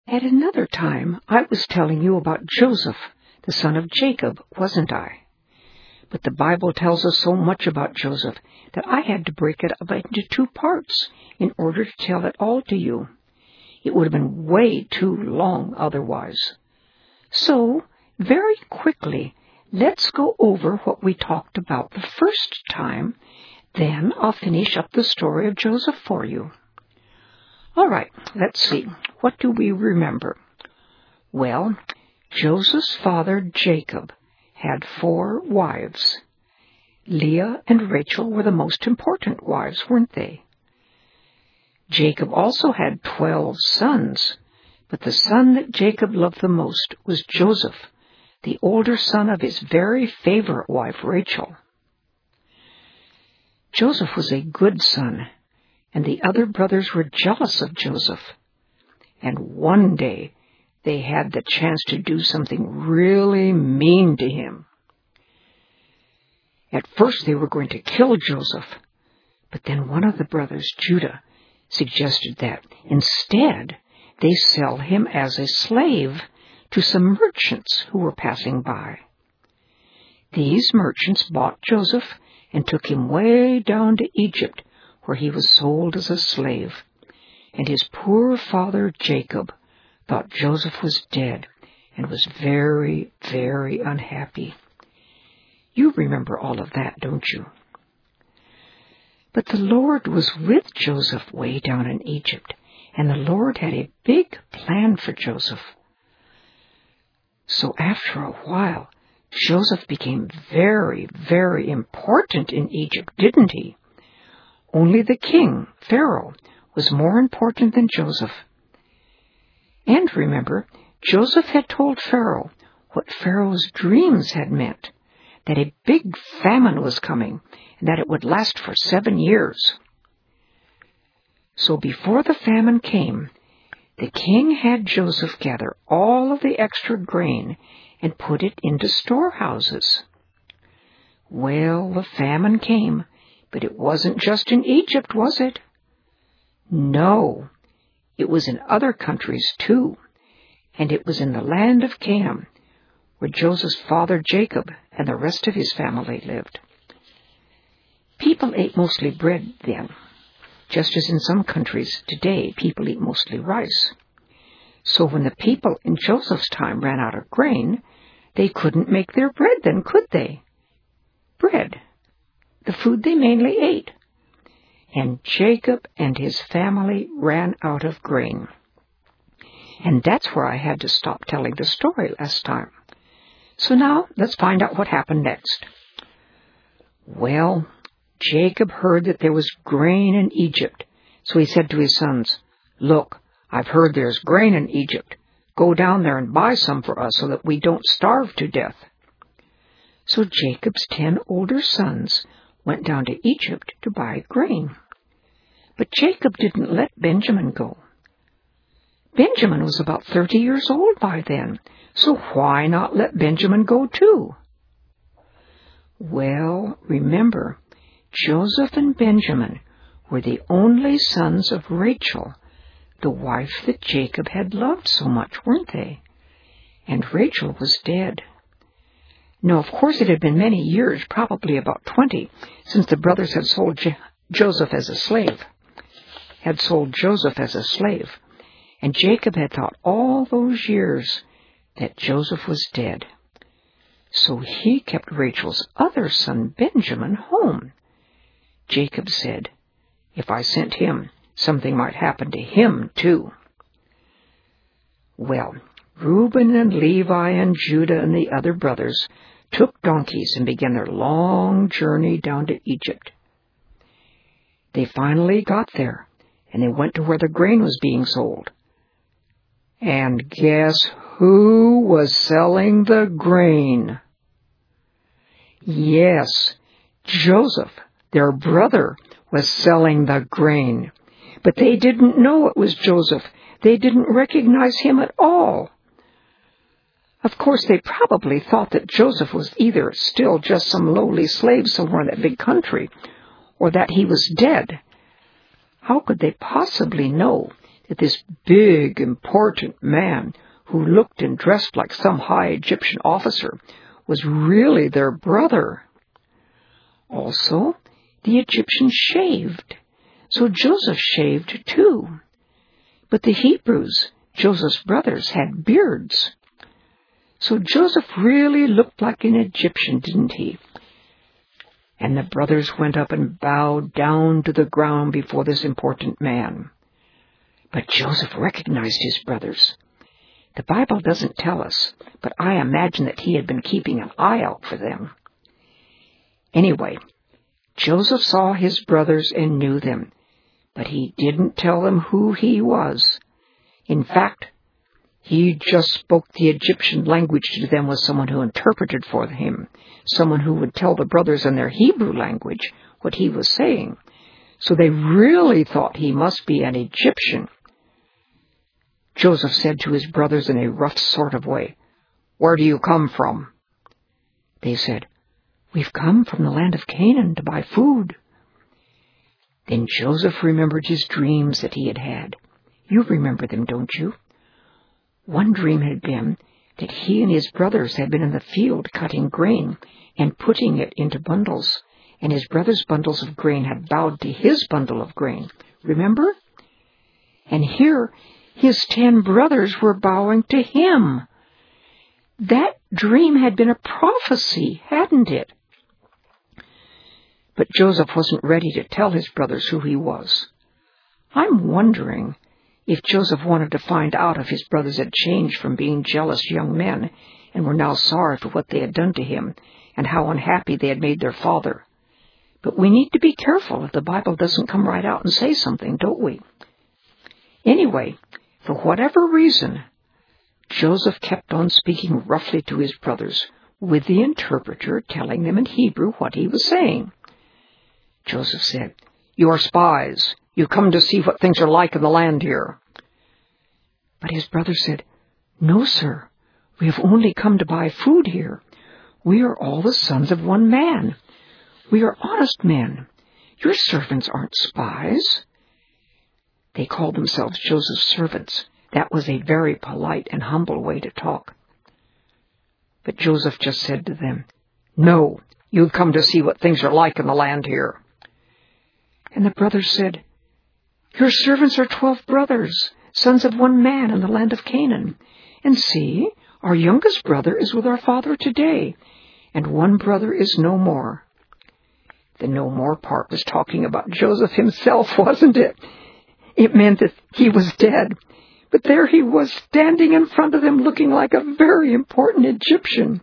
At another time, I was telling you about Joseph, the son of Jacob, wasn't I? But the Bible tells us so much about Joseph that I had to break it up into two parts in order to tell it all to you. It would have been way too long otherwise. So, very quickly, let's go over what we talked about the first time. Then I'll finish up the story of Joseph for you. All right, let's see. What do we remember? Well, Joseph's father, Jacob, had 4 wives. Leah and Rachel were the most important wives, weren't they? Jacob also had 12 sons, but the son that Jacob loved the most was Joseph, the older son of his very favorite wife, Rachel. Joseph was a good son, and the other brothers were jealous of Joseph. And one day, they had the chance to do something really mean to him. At first, they were going to kill Joseph, but then one of the brothers, Judah, suggested that instead they sell him as a slave to some merchants who were passing by. These merchants bought Joseph and took him way down to Egypt, where he was sold as a slave. And his poor father, Jacob, thought Joseph was dead and was very, very unhappy. You remember all of that, don't you? But the Lord was with Joseph way down in Egypt, and the Lord had a big plan for Joseph. So after a while, Joseph became very, very important in Egypt, didn't he? Only the king, Pharaoh, was more important than Joseph. And remember, Joseph had told Pharaoh what Pharaoh's dreams had meant, that a big famine was coming, and that it would last for 7 years. So before the famine came, the king had Joseph gather all of the extra grain and put it into storehouses. Well, the famine came, but it wasn't just in Egypt, was it? No, it was in other countries too, and it was in the land of Canaan, where Joseph's father Jacob and the rest of his family lived. People ate mostly bread then, just as in some countries today people eat mostly rice. So when the people in Joseph's time ran out of grain, they couldn't make their bread then, could they? Bread, the food they mainly ate. And Jacob and his family ran out of grain. And that's where I had to stop telling the story last time. So now let's find out what happened next. Well, Jacob heard that there was grain in Egypt, so he said to his sons, "Look, I've heard there's grain in Egypt. Go down there and buy some for us so that we don't starve to death." So Jacob's 10 older sons went down to Egypt to buy grain. But Jacob didn't let Benjamin go. Benjamin was about 30 years old by then, so why not let Benjamin go too? Well, remember, Joseph and Benjamin were the only sons of Rachel, the wife that Jacob had loved so much, weren't they? And Rachel was dead. Now, of course, it had been many years, probably about 20, since the brothers had sold Joseph as a slave. And Jacob had thought all those years that Joseph was dead. So he kept Rachel's other son, Benjamin, home. Jacob said, "If I sent him, something might happen to him, too." Well, Reuben and Levi and Judah and the other brothers took donkeys and began their long journey down to Egypt. They finally got there, and they went to where the grain was being sold. And guess who was selling the grain? Yes, Joseph, their brother, was selling the grain. But they didn't know it was Joseph. They didn't recognize him at all. Of course, they probably thought that Joseph was either still just some lowly slave somewhere in that big country, or that he was dead. How could they possibly know that this big, important man who looked and dressed like some high Egyptian officer was really their brother. Also, the Egyptians shaved, so Joseph shaved too. But the Hebrews, Joseph's brothers, had beards. So Joseph really looked like an Egyptian, didn't he? And the brothers went up and bowed down to the ground before this important man. But Joseph recognized his brothers. The Bible doesn't tell us, but I imagine that he had been keeping an eye out for them. Anyway, Joseph saw his brothers and knew them, but he didn't tell them who he was. In fact, he just spoke the Egyptian language to them with someone who interpreted for him, someone who would tell the brothers in their Hebrew language what he was saying. So they really thought he must be an Egyptian. Joseph said to his brothers in a rough sort of way, "Where do you come from?" They said, "We've come from the land of Canaan to buy food." Then Joseph remembered his dreams that he had had. You remember them, don't you? One dream had been that he and his brothers had been in the field cutting grain and putting it into bundles, and his brothers' bundles of grain had bowed to his bundle of grain. Remember? And here his 10 brothers were bowing to him. That dream had been a prophecy, hadn't it? But Joseph wasn't ready to tell his brothers who he was. I'm wondering if Joseph wanted to find out if his brothers had changed from being jealous young men and were now sorry for what they had done to him and how unhappy they had made their father. But we need to be careful if the Bible doesn't come right out and say something, don't we? Anyway, for whatever reason, Joseph kept on speaking roughly to his brothers, with the interpreter telling them in Hebrew what he was saying. Joseph said, "You are spies. You come to see what things are like in the land here." But his brothers said, "No, sir. We have only come to buy food here. We are all the sons of one man. We are honest men. Your servants aren't spies." They called themselves Joseph's servants. That was a very polite and humble way to talk. But Joseph just said to them, "No, you've come to see what things are like in the land here." And the brothers said, "Your servants are 12 brothers, sons of one man in the land of Canaan. And see, our youngest brother is with our father today, and one brother is no more." The no more part was talking about Joseph himself, wasn't it? It meant that he was dead. But there he was, standing in front of them, looking like a very important Egyptian.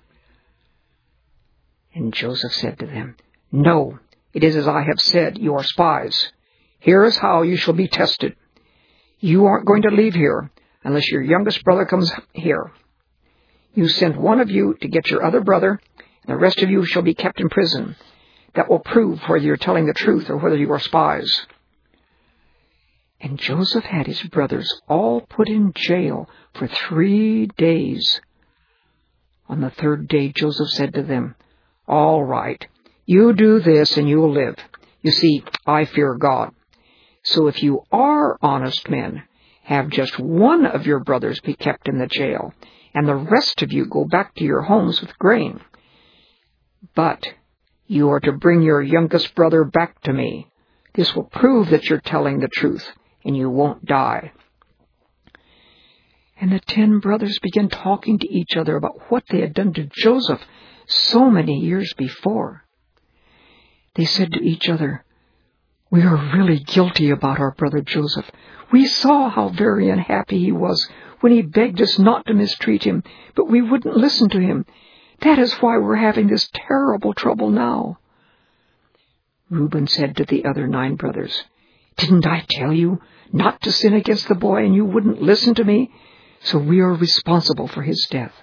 And Joseph said to them, "No, it is as I have said, you are spies. Here is how you shall be tested. You aren't going to leave here unless your youngest brother comes here. You send one of you to get your other brother, and the rest of you shall be kept in prison. That will prove whether you're telling the truth or whether you are spies." And Joseph had his brothers all put in jail for 3 days. On the 3rd day, Joseph said to them, "All right, you do this and you'll live. You see, I fear God. So if you are honest men, have just one of your brothers be kept in the jail, and the rest of you go back to your homes with grain. But you are to bring your youngest brother back to me. This will prove that you're telling the truth, and you won't die." And the 10 brothers began talking to each other about what they had done to Joseph so many years before. They said to each other, "We are really guilty about our brother Joseph. We saw how very unhappy he was when he begged us not to mistreat him, but we wouldn't listen to him. That is why we're having this terrible trouble now." Reuben said to the other 9 brothers, "Didn't I tell you not to sin against the boy, and you wouldn't listen to me? So we are responsible for his death."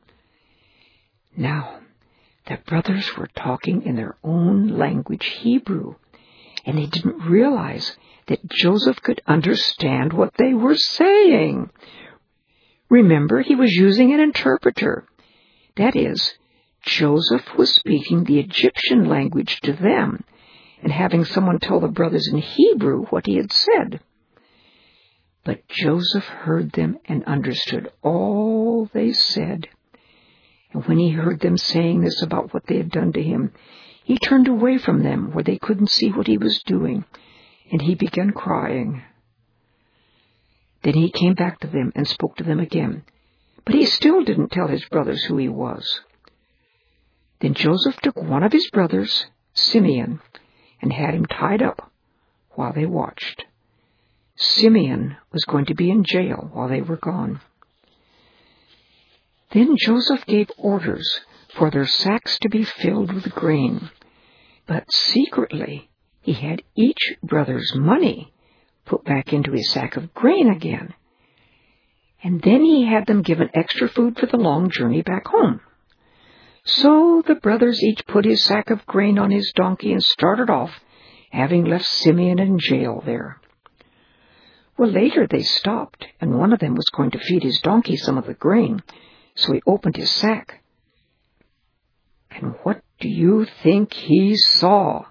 Now, the brothers were talking in their own language, Hebrew, and they didn't realize that Joseph could understand what they were saying. Remember, he was using an interpreter. That is, Joseph was speaking the Egyptian language to them, and having someone tell the brothers in Hebrew what he had said. But Joseph heard them and understood all they said. And when he heard them saying this about what they had done to him, he turned away from them where they couldn't see what he was doing, and he began crying. Then he came back to them and spoke to them again, but he still didn't tell his brothers who he was. Then Joseph took one of his brothers, Simeon, and had him tied up while they watched. Simeon was going to be in jail while they were gone. Then Joseph gave orders for their sacks to be filled with grain, but secretly he had each brother's money put back into his sack of grain again. And then he had them given extra food for the long journey back home. So the brothers each put his sack of grain on his donkey and started off, having left Simeon in jail there. Well, later they stopped, and one of them was going to feed his donkey some of the grain, so he opened his sack. And what do you think he saw?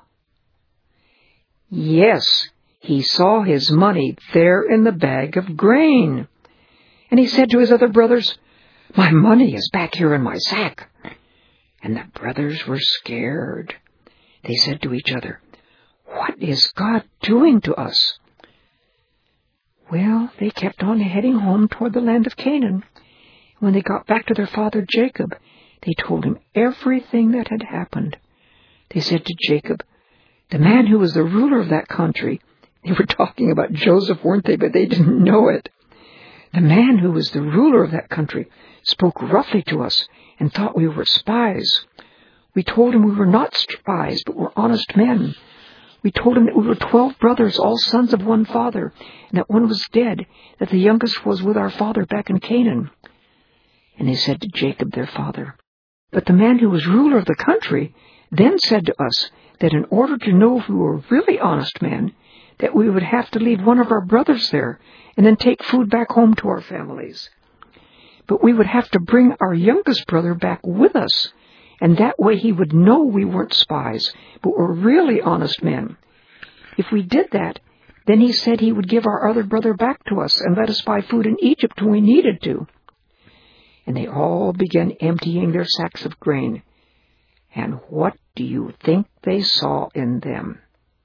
Yes, he saw his money there in the bag of grain. And he said to his other brothers, "My money is back here in my sack." And the brothers were scared. They said to each other, "What is God doing to us?" Well, they kept on heading home toward the land of Canaan. When they got back to their father Jacob, they told him everything that had happened. They said to Jacob, "The man who was the ruler of that country," they were talking about Joseph, weren't they? But they didn't know it. "The man who was the ruler of that country spoke roughly to us and thought we were spies. We told him we were not spies, but were honest men. We told him that we were 12 brothers, all sons of one father, and that one was dead, that the youngest was with our father back in Canaan." And they said to Jacob, their father, "But the man who was ruler of the country then said to us that in order to know if we were really honest men, that we would have to leave one of our brothers there and then take food back home to our families. But we would have to bring our youngest brother back with us, and that way he would know we weren't spies, but were really honest men. If we did that, then he said he would give our other brother back to us and let us buy food in Egypt when we needed to." And they all began emptying their sacks of grain. And what do you think they saw in them?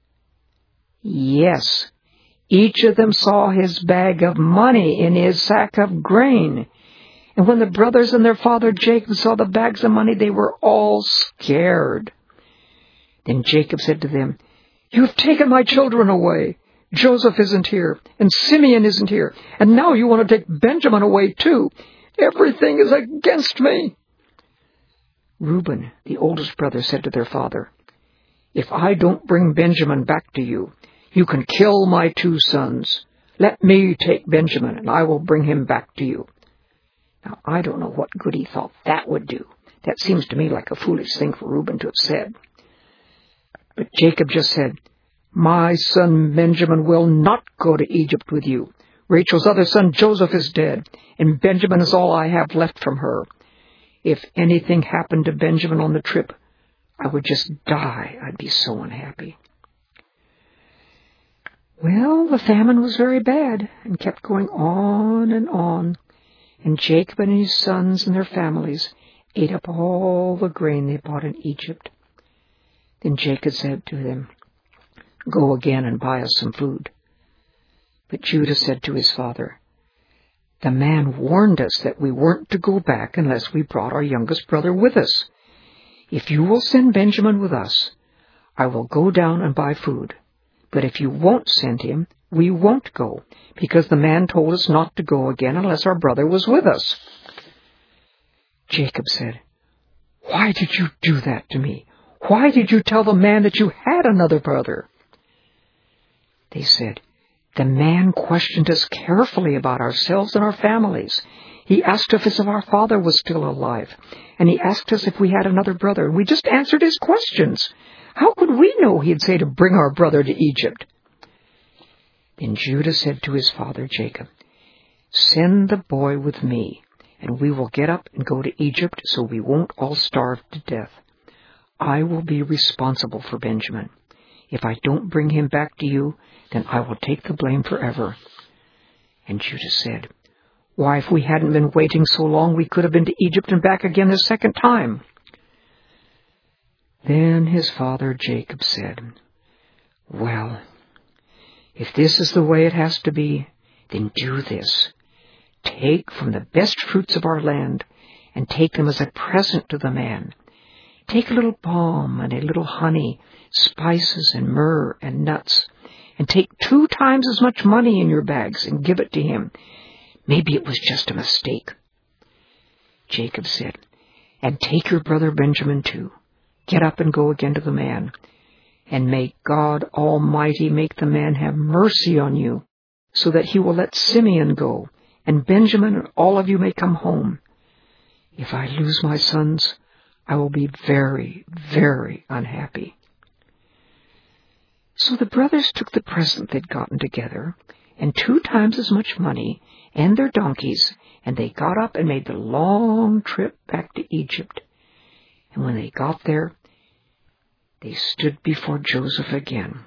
Yes, each of them saw his bag of money in his sack of grain. And when the brothers and their father Jacob saw the bags of money, they were all scared. Then Jacob said to them, "You have taken my children away. Joseph isn't here, and Simeon isn't here, and now you want to take Benjamin away too. Everything is against me." Reuben, the oldest brother, said to their father, "If I don't bring Benjamin back to you, you can kill my 2 sons. Let me take Benjamin, and I will bring him back to you." Now, I don't know what good he thought that would do. That seems to me like a foolish thing for Reuben to have said. But Jacob just said, "My son Benjamin will not go to Egypt with you. Rachel's other son Joseph is dead, and Benjamin is all I have left from her. If anything happened to Benjamin on the trip, I would just die. I'd be so unhappy." Well, the famine was very bad and kept going on, and Jacob and his sons and their families ate up all the grain they bought in Egypt. Then Jacob said to them, "Go again and buy us some food." But Judah said to his father, "The man warned us that we weren't to go back unless we brought our youngest brother with us. If you will send Benjamin with us, I will go down and buy food. But if you won't send him, we won't go, because the man told us not to go again unless our brother was with us." Jacob said, "Why did you do that to me? Why did you tell the man that you had another brother?" They said, "The man questioned us carefully about ourselves and our families. He asked us if our father was still alive, and he asked us if we had another brother, and we just answered his questions. How could we know he'd say to bring our brother to Egypt?" Then Judah said to his father Jacob, "Send the boy with me, and we will get up and go to Egypt so we won't all starve to death. I will be responsible for Benjamin. If I don't bring him back to you, then I will take the blame forever." And Judah said, "Why, if we hadn't been waiting so long, we could have been to Egypt and back again the second time." Then his father Jacob said, "Well, if this is the way it has to be, then do this. Take from the best fruits of our land and take them as a present to the man. Take a little balm and a little honey, spices and myrrh and nuts, and take 2 times as much money in your bags and give it to him. Maybe it was just a mistake." Jacob said, "And take your brother Benjamin too. Get up and go again to the man. And may God Almighty make the man have mercy on you, so that he will let Simeon go, and Benjamin and all of you may come home. If I lose my sons, I will be very, very unhappy." So the brothers took the present they'd gotten together, and 2 times as much money, and their donkeys, and they got up and made the long trip back to Egypt. And when they got there, they stood before Joseph again.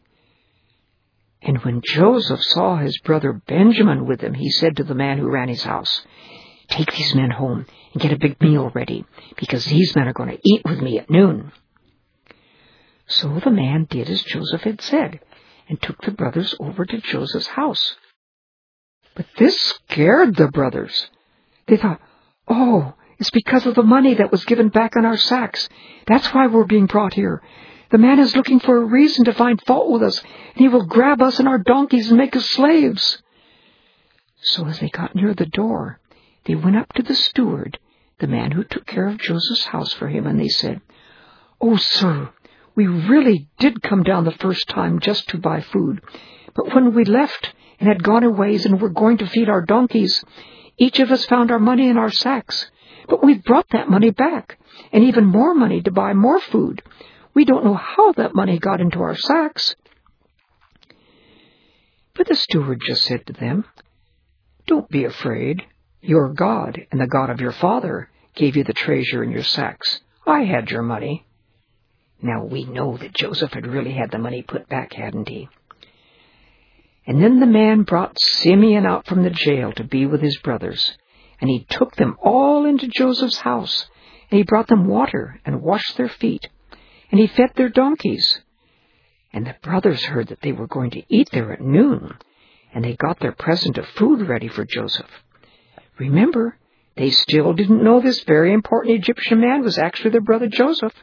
And when Joseph saw his brother Benjamin with him, he said to the man who ran his house, "Take these men home and get a big meal ready, because these men are going to eat with me at noon." So the man did as Joseph had said, and took the brothers over to Joseph's house. But this scared the brothers. They thought, "Oh, it's because of the money that was given back in our sacks. That's why we're being brought here. The man is looking for a reason to find fault with us, and he will grab us and our donkeys and make us slaves." So as they got near the door, they went up to the steward, the man who took care of Joseph's house for him, and they said, "Oh, sir, we really did come down the first time just to buy food. But when we left and had gone our ways and were going to feed our donkeys, each of us found our money in our sacks. But we've brought that money back, and even more money to buy more food. We don't know how that money got into our sacks." But the steward just said to them, "Don't be afraid. Your God and the God of your father gave you the treasure in your sacks. I had your money." Now we know that Joseph had really had the money put back, hadn't he? And then the man brought Simeon out from the jail to be with his brothers, and he took them all into Joseph's house, and he brought them water and washed their feet, and he fed their donkeys. And the brothers heard that they were going to eat there at noon, and they got their present of food ready for Joseph. Remember, they still didn't know this very important Egyptian man was actually their brother Joseph.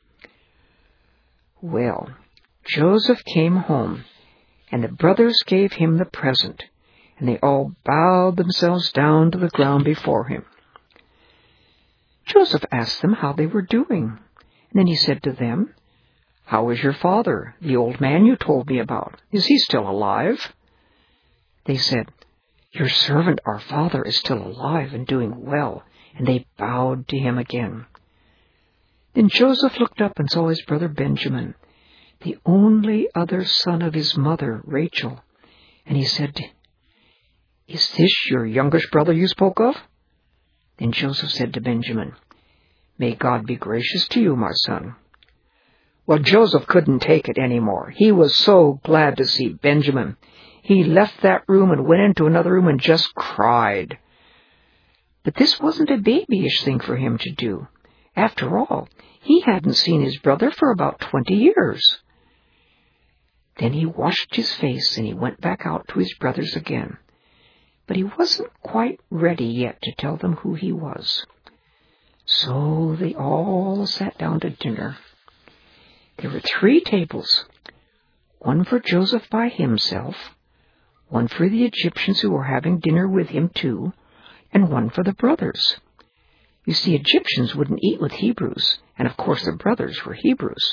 Well, Joseph came home, and the brothers gave him the present, and they all bowed themselves down to the ground before him. Joseph asked them how they were doing, and then he said to them, "How is your father, the old man you told me about? Is he still alive?" They said, "Your servant, our father, is still alive and doing well," and they bowed to him again. Then Joseph looked up and saw his brother Benjamin, the only other son of his mother, Rachel, and he said, "Is this your youngest brother you spoke of?" Then Joseph said to Benjamin, "May God be gracious to you, my son." Well, Joseph couldn't take it anymore. He was so glad to see Benjamin. He left that room and went into another room and just cried. But this wasn't a babyish thing for him to do. After all, he hadn't seen his brother for about 20 years. Then he washed his face and he went back out to his brothers again. But he wasn't quite ready yet to tell them who he was. So they all sat down to dinner. There were 3 tables, one for Joseph by himself, one for the Egyptians who were having dinner with him too, and one for the brothers. You see, Egyptians wouldn't eat with Hebrews, and of course the brothers were Hebrews.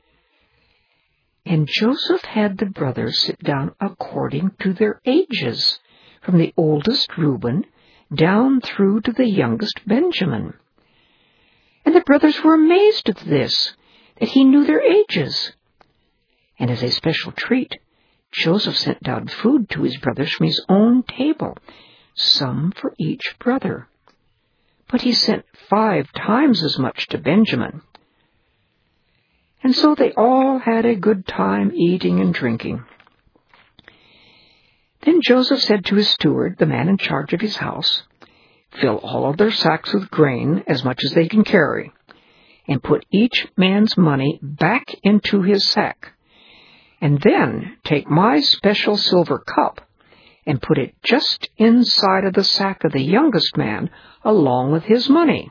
And Joseph had the brothers sit down according to their ages, from the oldest Reuben down through to the youngest Benjamin. And the brothers were amazed at this, that he knew their ages. And as a special treat, Joseph sent down food to his brothers from his own table, some for each brother. But he sent 5 times as much to Benjamin. And so they all had a good time eating and drinking. Then Joseph said to his steward, the man in charge of his house, "Fill all of their sacks with grain, as much as they can carry, and put each man's money back into his sack. And then take my special silver cup and put it just inside of the sack of the youngest man, along with his money."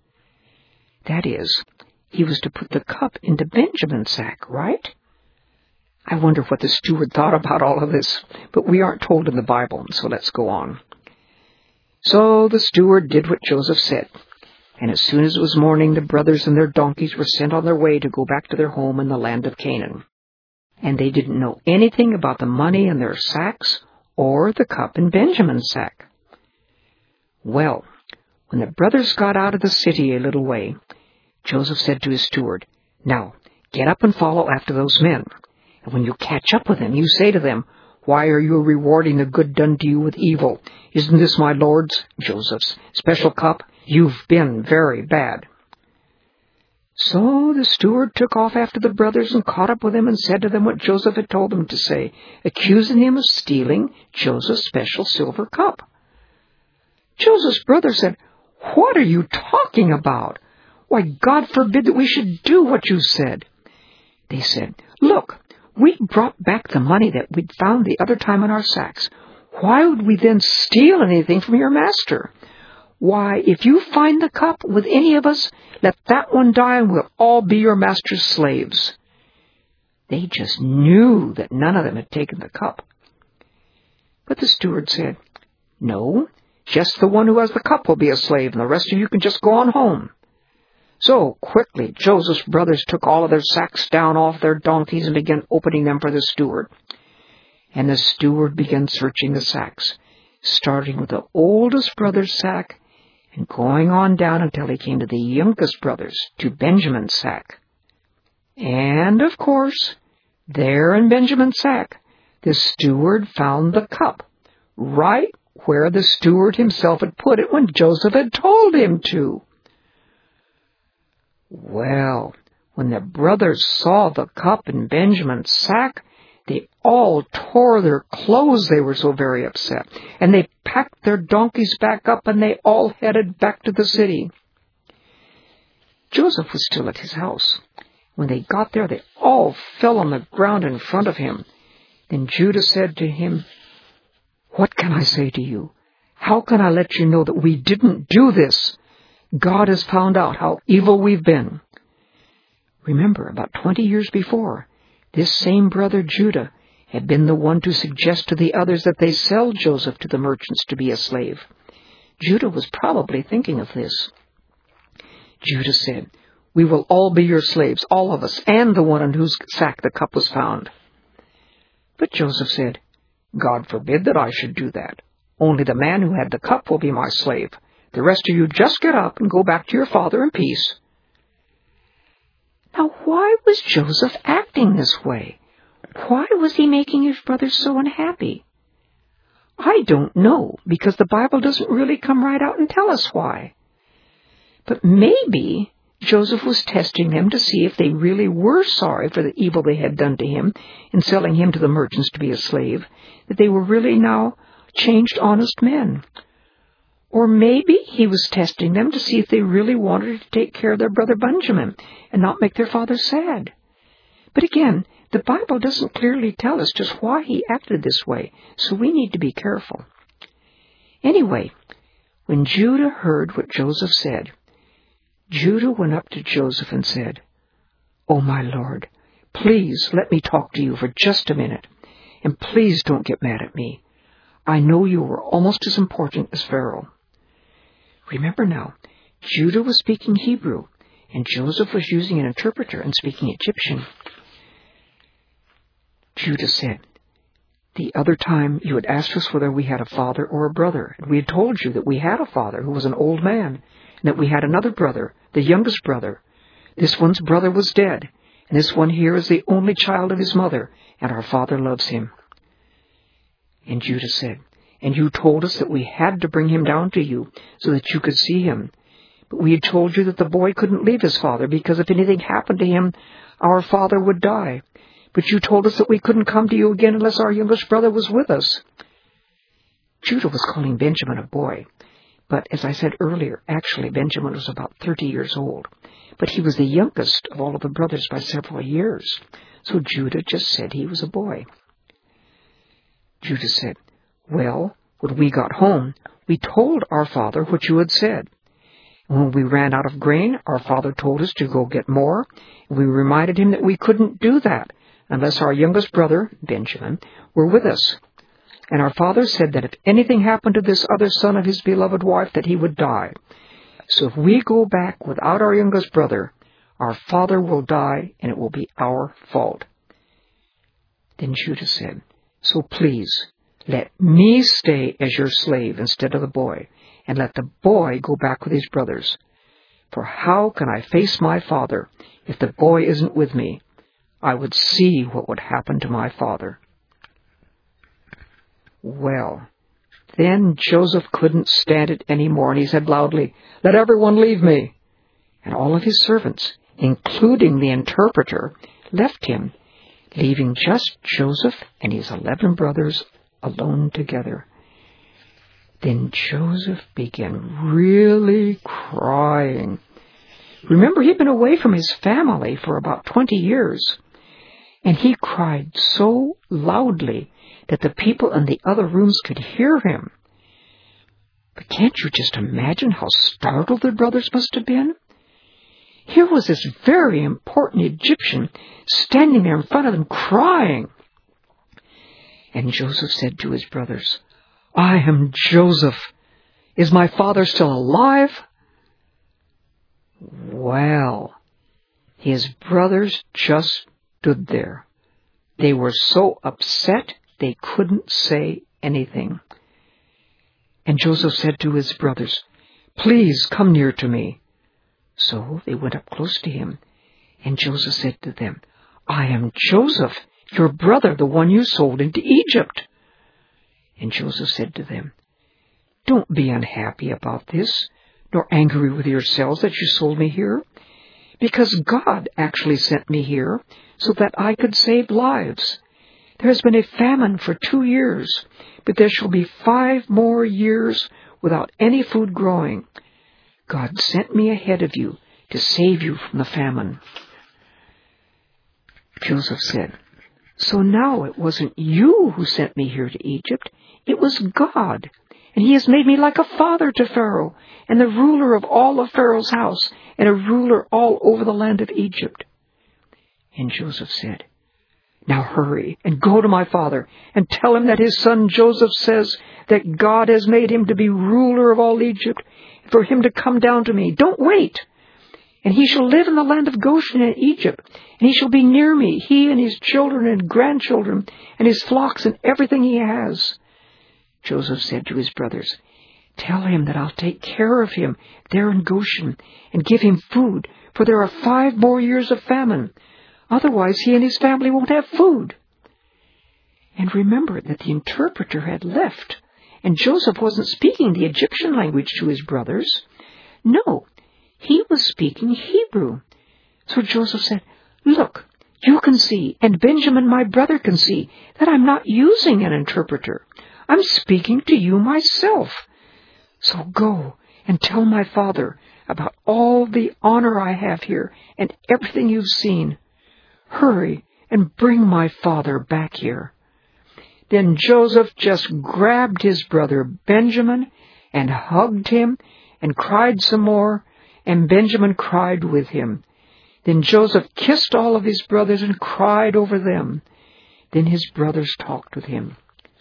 That is, he was to put the cup into Benjamin's sack, right? I wonder what the steward thought about all of this, but we aren't told in the Bible, so let's go on. So the steward did what Joseph said, and as soon as it was morning, the brothers and their donkeys were sent on their way to go back to their home in the land of Canaan. And they didn't know anything about the money in their sacks or the cup in Benjamin's sack. Well, when the brothers got out of the city a little way, Joseph said to his steward, "Now, get up and follow after those men. And when you catch up with them, you say to them, 'Why are you rewarding the good done to you with evil? Isn't this my lord's,' Joseph's, special cup? You've been very bad." So the steward took off after the brothers and caught up with them and said to them what Joseph had told them to say, accusing him of stealing Joseph's special silver cup. Joseph's brothers said, "What are you talking about? Why, God forbid that we should do what you said." They said, "Look, we brought back the money that we'd found the other time in our sacks. Why would we then steal anything from your master? Why, if you find the cup with any of us, let that one die and we'll all be your master's slaves." They just knew that none of them had taken the cup. But the steward said, "No, just the one who has the cup will be a slave, and the rest of you can just go on home." So quickly Joseph's brothers took all of their sacks down off their donkeys and began opening them for the steward. And the steward began searching the sacks, starting with the oldest brother's sack and going on down until he came to the youngest brother's, to Benjamin's sack. And, of course, there in Benjamin's sack, the steward found the cup, right where the steward himself had put it when Joseph had told him to. Well, when the brothers saw the cup in Benjamin's sack, they all tore their clothes. They were so very upset. And they packed their donkeys back up, and they all headed back to the city. Joseph was still at his house. When they got there, they all fell on the ground in front of him. Then Judah said to him, "What can I say to you? How can I let you know that we didn't do this? God has found out how evil we've been." Remember, about 20 years before, this same brother Judah had been the one to suggest to the others that they sell Joseph to the merchants to be a slave. Judah was probably thinking of this. Judah said, "We will all be your slaves, all of us, and the one in whose sack the cup was found." But Joseph said, "God forbid that I should do that. Only the man who had the cup will be my slave. The rest of you just get up and go back to your father in peace." Now, why was Joseph acting this way? Why was he making his brothers so unhappy? I don't know, because the Bible doesn't really come right out and tell us why. But maybe Joseph was testing them to see if they really were sorry for the evil they had done to him in selling him to the merchants to be a slave, that they were really now changed, honest men. Or maybe he was testing them to see if they really wanted to take care of their brother Benjamin and not make their father sad. But again, the Bible doesn't clearly tell us just why he acted this way, so we need to be careful. Anyway, when Judah heard what Joseph said, Judah went up to Joseph and said, "Oh, my Lord, please let me talk to you for just a minute, and please don't get mad at me. I know you were almost as important as Pharaoh." Remember now, Judah was speaking Hebrew, and Joseph was using an interpreter and speaking Egyptian. Judah said, "The other time you had asked us whether we had a father or a brother, and we had told you that we had a father who was an old man, and that we had another brother, the youngest brother. This one's brother was dead, and this one here is the only child of his mother, and our father loves him." And Judah said, "And you told us that we had to bring him down to you so that you could see him. But we had told you that the boy couldn't leave his father because if anything happened to him, our father would die. But you told us that we couldn't come to you again unless our youngest brother was with us." Judah was calling Benjamin a boy. But as I said earlier, actually Benjamin was about 30 years old. But he was the youngest of all of the brothers by several years. So Judah just said he was a boy. Judah said, "Well, when we got home, we told our father what you had said. When we ran out of grain, our father told us to go get more. We reminded him that we couldn't do that unless our youngest brother, Benjamin, were with us. And our father said that if anything happened to this other son of his beloved wife, that he would die. So if we go back without our youngest brother, our father will die, and it will be our fault." Then Judah said, "So please, let me stay as your slave instead of the boy, and let the boy go back with his brothers. For how can I face my father if the boy isn't with me? I would see what would happen to my father." Well, then Joseph couldn't stand it any more, and he said loudly, "Let everyone leave me." And all of his servants, including the interpreter, left him, leaving just Joseph and his 11 brothers alone together. Then Joseph began really crying. Remember, he'd been away from his family for about 20 years, and he cried so loudly that the people in the other rooms could hear him. But can't you just imagine how startled the brothers must have been? Here was this very important Egyptian standing there in front of them crying. And Joseph said to his brothers, "I am Joseph. Is my father still alive?" Well, his brothers just stood there. They were so upset they couldn't say anything. And Joseph said to his brothers, "Please come near to me." So they went up close to him, and Joseph said to them, "I am Joseph, your brother, the one you sold into Egypt." And Joseph said to them, "Don't be unhappy about this, nor angry with yourselves that you sold me here, because God actually sent me here so that I could save lives. There has been a famine for 2 years, but there shall be 5 more years without any food growing. God sent me ahead of you to save you from the famine." Joseph said, "So now it wasn't you who sent me here to Egypt, it was God. And he has made me like a father to Pharaoh, and the ruler of all of Pharaoh's house, and a ruler all over the land of Egypt." And Joseph said, "Now hurry and go to my father, and tell him that his son Joseph says that God has made him to be ruler of all Egypt, and for him to come down to me. Don't wait. And he shall live in the land of Goshen in Egypt, and he shall be near me, he and his children and grandchildren, and his flocks and everything he has." Joseph said to his brothers, "Tell him that I'll take care of him there in Goshen, and give him food, for there are 5 more years of famine. Otherwise he and his family won't have food." And remember that the interpreter had left, and Joseph wasn't speaking the Egyptian language to his brothers. No, he was speaking Hebrew. So Joseph said, "Look, you can see, and Benjamin my brother can see, that I'm not using an interpreter. I'm speaking to you myself. So go and tell my father about all the honor I have here and everything you've seen. Hurry and bring my father back here." Then Joseph just grabbed his brother Benjamin and hugged him and cried some more, and Benjamin cried with him. Then Joseph kissed all of his brothers and cried over them. Then his brothers talked with him.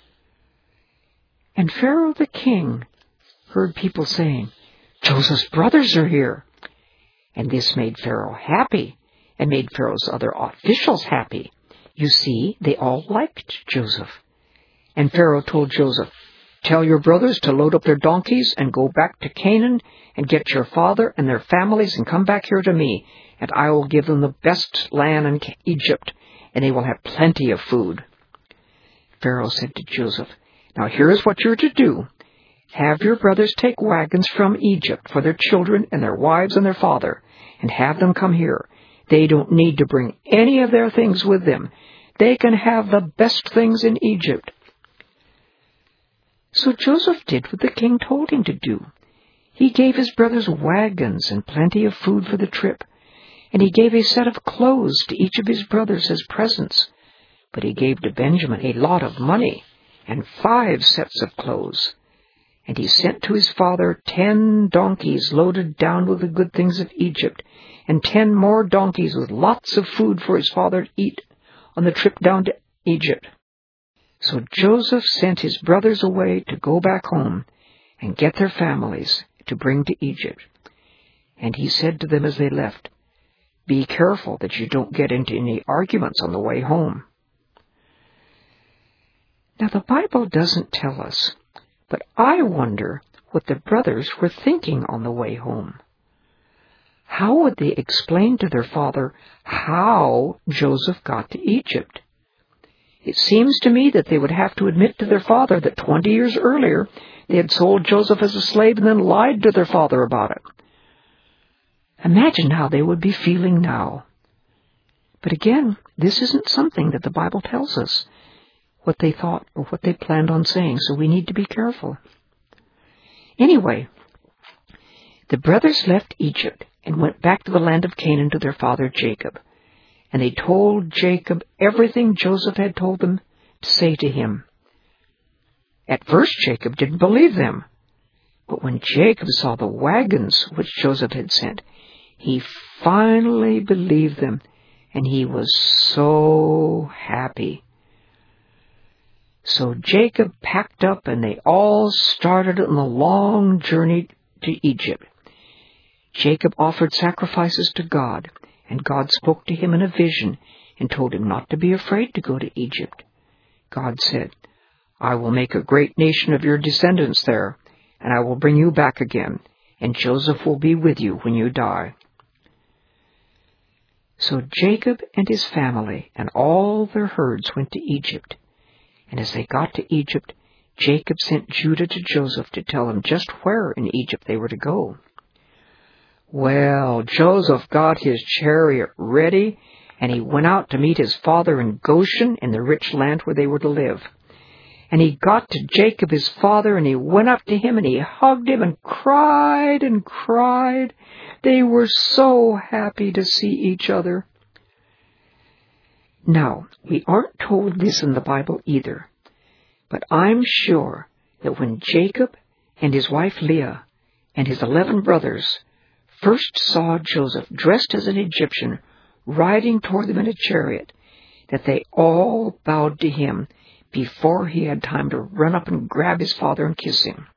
And Pharaoh the king heard people saying, "Joseph's brothers are here." And this made Pharaoh happy, and made Pharaoh's other officials happy. You see, they all liked Joseph. And Pharaoh told Joseph, "Tell your brothers to load up their donkeys and go back to Canaan and get your father and their families and come back here to me, and I will give them the best land in Egypt, and they will have plenty of food." Pharaoh said to Joseph, "Now here is what you're to do. Have your brothers take wagons from Egypt for their children and their wives and their father, and have them come here. They don't need to bring any of their things with them. They can have the best things in Egypt." So Joseph did what the king told him to do. He gave his brothers wagons and plenty of food for the trip, and he gave a set of clothes to each of his brothers as presents. But he gave to Benjamin a lot of money and 5 sets of clothes. And he sent to his father 10 donkeys loaded down with the good things of Egypt, and 10 more donkeys with lots of food for his father to eat on the trip down to Egypt. So Joseph sent his brothers away to go back home and get their families to bring to Egypt. And he said to them as they left, "Be careful that you don't get into any arguments on the way home." Now the Bible doesn't tell us, but I wonder what the brothers were thinking on the way home. How would they explain to their father how Joseph got to Egypt? It seems to me that they would have to admit to their father that 20 years earlier they had sold Joseph as a slave and then lied to their father about it. Imagine how they would be feeling now. But again, this isn't something that the Bible tells us, what they thought or what they planned on saying, so we need to be careful. Anyway, the brothers left Egypt and went back to the land of Canaan to their father Jacob. And they told Jacob everything Joseph had told them to say to him. At first Jacob didn't believe them, but when Jacob saw the wagons which Joseph had sent, he finally believed them, and he was so happy. So Jacob packed up, and they all started on the long journey to Egypt. Jacob offered sacrifices to God, and God spoke to him in a vision and told him not to be afraid to go to Egypt. God said, "I will make a great nation of your descendants there, and I will bring you back again, and Joseph will be with you when you die." So Jacob and his family and all their herds went to Egypt. And as they got to Egypt, Jacob sent Judah to Joseph to tell him just where in Egypt they were to go. Well, Joseph got his chariot ready, and he went out to meet his father in Goshen in the rich land where they were to live. And he got to Jacob his father, and he went up to him, and he hugged him and cried and cried. They were so happy to see each other. Now, we aren't told this in the Bible either, but I'm sure that when Jacob and his wife Leah and his 11 brothers first saw Joseph dressed as an Egyptian riding toward them in a chariot, that they all bowed to him before he had time to run up and grab his father and kiss him.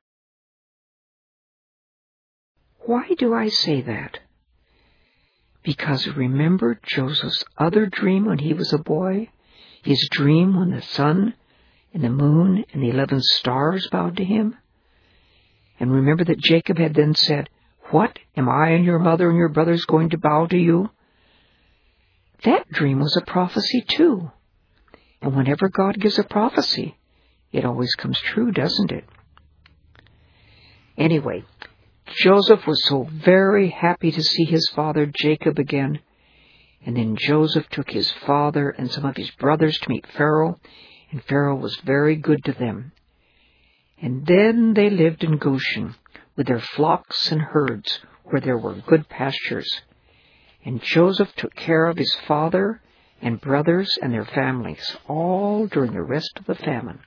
Why do I say that? Because remember Joseph's other dream when he was a boy? His dream when the sun and the moon and the 11 stars bowed to him? And remember that Jacob had then said, "What, am I and your mother and your brothers going to bow to you?" That dream was a prophecy too. And whenever God gives a prophecy, it always comes true, doesn't it? Anyway, Joseph was so very happy to see his father Jacob again. And then Joseph took his father and some of his brothers to meet Pharaoh, and Pharaoh was very good to them. And then they lived in Goshen with their flocks and herds where there were good pastures. And Joseph took care of his father and brothers and their families, all during the rest of the famine.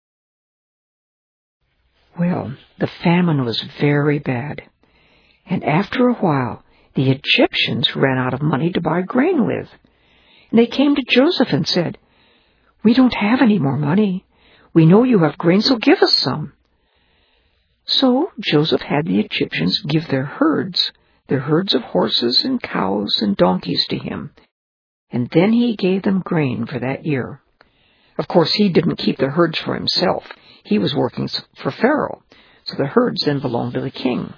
Well, the famine was very bad, and after a while, the Egyptians ran out of money to buy grain with. And they came to Joseph and said, "We don't have any more money. We know you have grain, so give us some." So Joseph had the Egyptians give their herds of horses and cows and donkeys to him, and then he gave them grain for that year. Of course, he didn't keep the herds for himself. He was working for Pharaoh, so the herds then belonged to the king.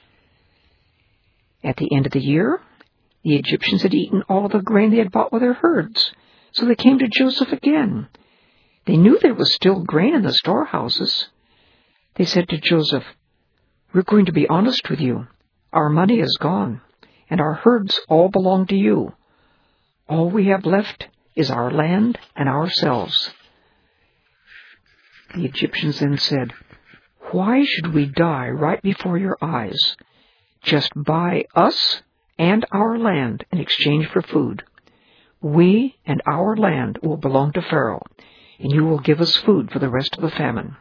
At the end of the year, the Egyptians had eaten all the grain they had bought with their herds, so they came to Joseph again. They knew there was still grain in the storehouses. They said to Joseph, "We're going to be honest with you. Our money is gone, and our herds all belong to you. All we have left is our land and ourselves." The Egyptians then said, why should we die right before your eyes? Just buy us and our land in exchange for food. We and our land will belong to Pharaoh, and you will give us food for the rest of the famine."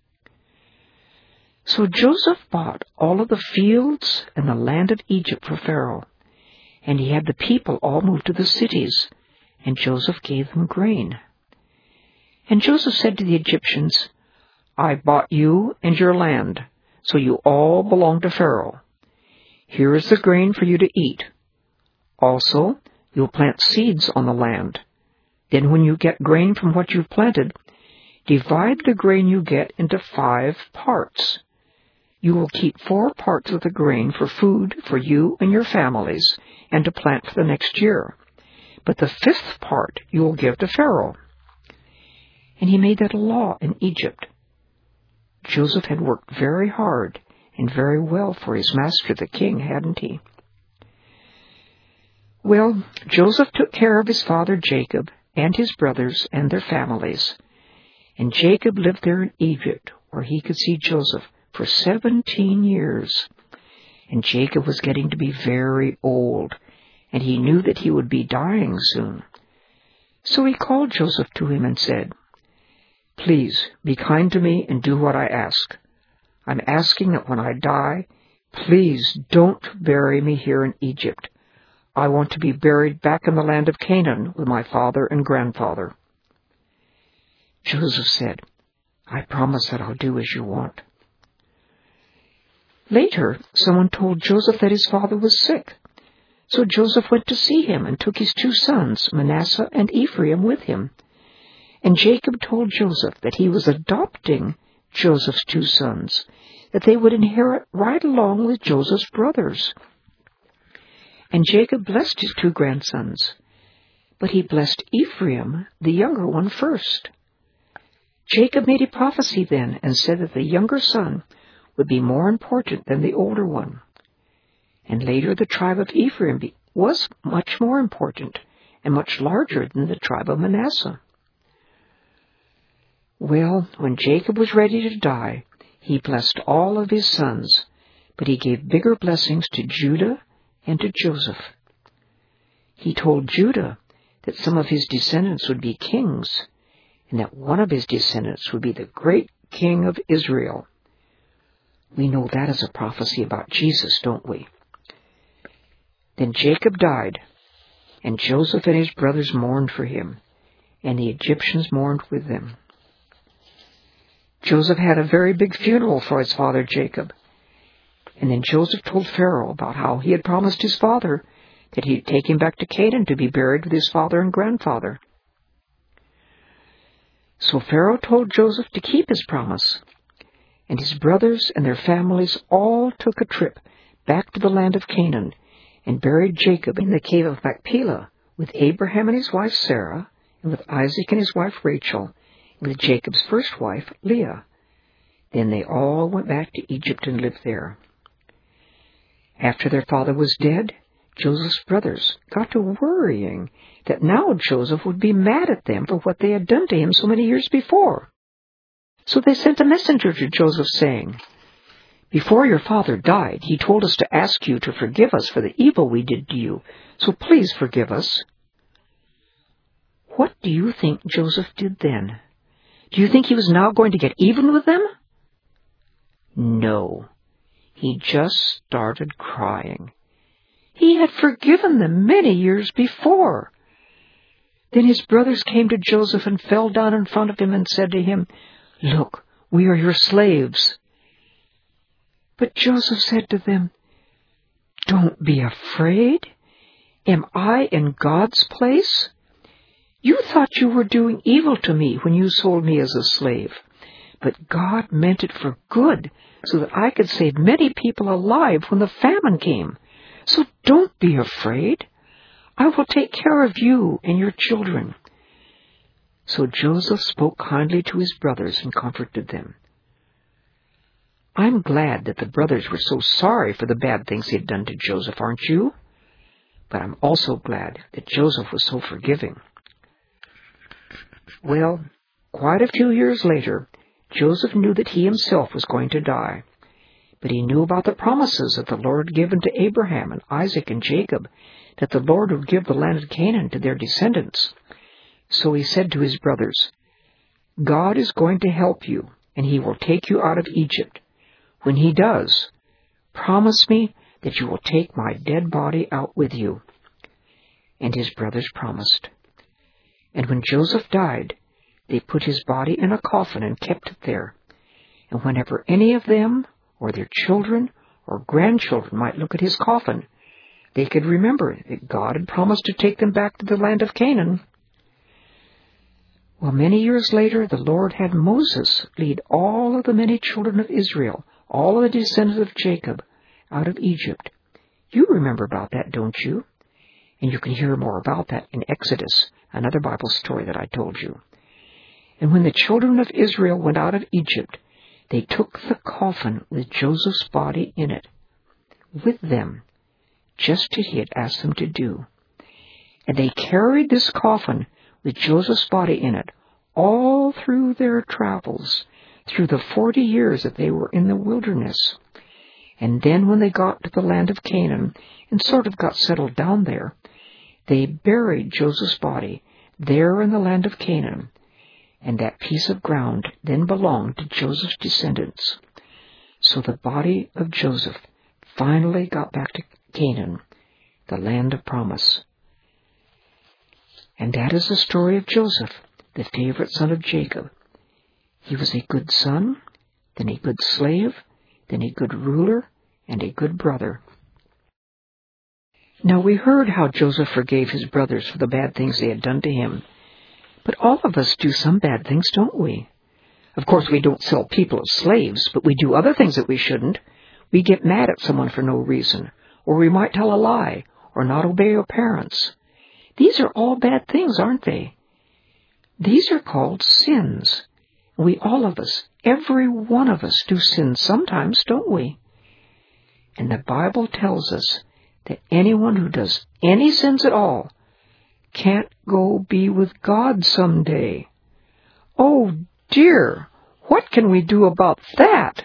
So Joseph bought all of the fields and the land of Egypt for Pharaoh, and he had the people all move to the cities, and Joseph gave them grain. And Joseph said to the Egyptians, "I bought you and your land, so you all belong to Pharaoh. Here is the grain for you to eat. Also, you'll plant seeds on the land. Then when you get grain from what you've planted, divide the grain you get into 5 parts. You will keep 4 parts of the grain for food for you and your families, and to plant for the next year. But the 5th part you will give to Pharaoh." And he made that a law in Egypt. Joseph had worked very hard and very well for his master, the king, hadn't he? Well, Joseph took care of his father Jacob and his brothers and their families. And Jacob lived there in Egypt, where he could see Joseph, for 17 years. And Jacob was getting to be very old, and he knew that he would be dying soon. So he called Joseph to him and said, "Please, be kind to me and do what I ask. I'm asking that when I die, please don't bury me here in Egypt. I want to be buried back in the land of Canaan with my father and grandfather." Joseph said, "I promise that I'll do as you want." Later, someone told Joseph that his father was sick. So Joseph went to see him and took his 2 sons, Manasseh and Ephraim, with him. And Jacob told Joseph that he was adopting Joseph's 2 sons, that they would inherit right along with Joseph's brothers. And Jacob blessed his 2 grandsons, but he blessed Ephraim, the younger one, first. Jacob made a prophecy then and said that the younger son would be more important than the older one. And later the tribe of Ephraim was much more important and much larger than the tribe of Manasseh. Well, when Jacob was ready to die, he blessed all of his sons, but he gave bigger blessings to Judah and to Joseph. He told Judah that some of his descendants would be kings, and that one of his descendants would be the great king of Israel. We know that is a prophecy about Jesus, don't we? Then Jacob died, and Joseph and his brothers mourned for him, and the Egyptians mourned with them. Joseph had a very big funeral for his father Jacob, and then Joseph told Pharaoh about how he had promised his father that he'd take him back to Canaan to be buried with his father and grandfather. So Pharaoh told Joseph to keep his promise, and his brothers and their families all took a trip back to the land of Canaan and buried Jacob in the cave of Machpelah with Abraham and his wife Sarah, and with Isaac and his wife Rachel, and with Jacob's first wife Leah. Then they all went back to Egypt and lived there. After their father was dead, Joseph's brothers got to worrying that now Joseph would be mad at them for what they had done to him so many years before. So they sent a messenger to Joseph saying, "Before your father died, he told us to ask you to forgive us for the evil we did to you, so please forgive us." What do you think Joseph did then? Do you think he was now going to get even with them? No. He just started crying. He had forgiven them many years before. Then his brothers came to Joseph and fell down in front of him and said to him, "Look, we are your slaves." But Joseph said to them, "Don't be afraid. Am I in God's place? You thought you were doing evil to me when you sold me as a slave, but God meant it for good, so that I could save many people alive when the famine came. So don't be afraid. I will take care of you and your children." So Joseph spoke kindly to his brothers and comforted them. I'm glad that the brothers were so sorry for the bad things they had done to Joseph, aren't you? But I'm also glad that Joseph was so forgiving. Well, quite a few years later, Joseph knew that he himself was going to die, but he knew about the promises that the Lord had given to Abraham and Isaac and Jacob, that the Lord would give the land of Canaan to their descendants. So he said to his brothers, God is going to help you, and he will take you out of Egypt. When he does, promise me that you will take my dead body out with you. And his brothers promised. And when Joseph died, they put his body in a coffin and kept it there. And whenever any of them, or their children, or grandchildren might look at his coffin, they could remember that God had promised to take them back to the land of Canaan. Well, many years later, the Lord had Moses lead all of the many children of Israel, all of the descendants of Jacob, out of Egypt. You remember about that, don't you? And you can hear more about that in Exodus, another Bible story that I told you. And when the children of Israel went out of Egypt, they took the coffin with Joseph's body in it with them, just as he had asked them to do. And they carried this coffin with Joseph's body in it all through their travels, through the 40 years that they were in the wilderness. And then when they got to the land of Canaan and sort of got settled down there, they buried Joseph's body there in the land of Canaan. And that piece of ground then belonged to Joseph's descendants. So the body of Joseph finally got back to Canaan, the land of promise. And that is the story of Joseph, the favorite son of Jacob. He was a good son, then a good slave, then a good ruler, and a good brother. Now we heard how Joseph forgave his brothers for the bad things they had done to him. But all of us do some bad things, don't we? Of course, we don't sell people as slaves, but we do other things that we shouldn't. We get mad at someone for no reason, or we might tell a lie, or not obey our parents. These are all bad things, aren't they? These are called sins. We, all of us, every one of us, do sin sometimes, don't we? And the Bible tells us that anyone who does any sins at all can't go be with God someday. Oh dear, what can we do about that?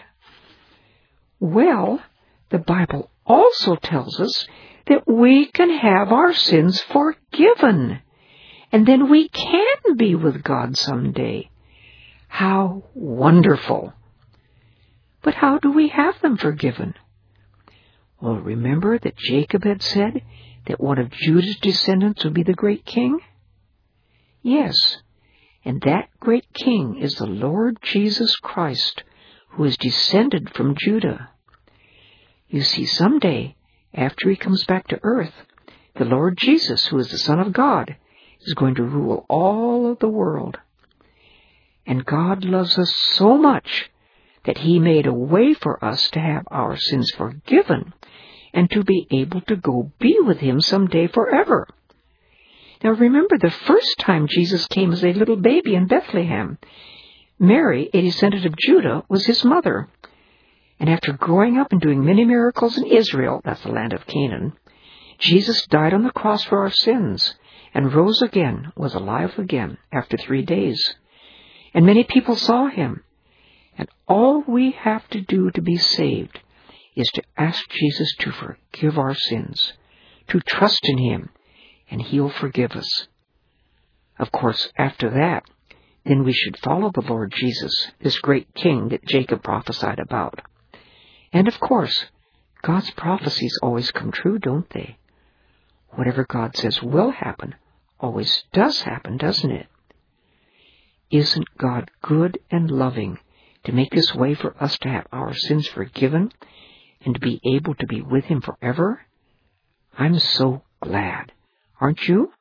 Well, the Bible also tells us that we can have our sins forgiven, and then we can be with God someday. How wonderful! But how do we have them forgiven? Well, remember that Jacob had said that one of Judah's descendants would be the great king? Yes, and that great king is the Lord Jesus Christ, who is descended from Judah. You see, someday, after he comes back to earth, the Lord Jesus, who is the Son of God, is going to rule all of the world. And God loves us so much that he made a way for us to have our sins forgiven and to be able to go be with him someday forever. Now remember, the first time Jesus came as a little baby in Bethlehem, Mary, a descendant of Judah, was his mother. And after growing up and doing many miracles in Israel, that's the land of Canaan, Jesus died on the cross for our sins and rose again, was alive again after 3 days. And many people saw him. And all we have to do to be saved is to ask Jesus to forgive our sins, to trust in him, and he'll forgive us. Of course, after that, then we should follow the Lord Jesus, this great king that Jacob prophesied about. And of course, God's prophecies always come true, don't they? Whatever God says will happen always does happen, doesn't it? Isn't God good and loving to make this way for us to have our sins forgiven and to be able to be with him forever? I'm so glad. Aren't you?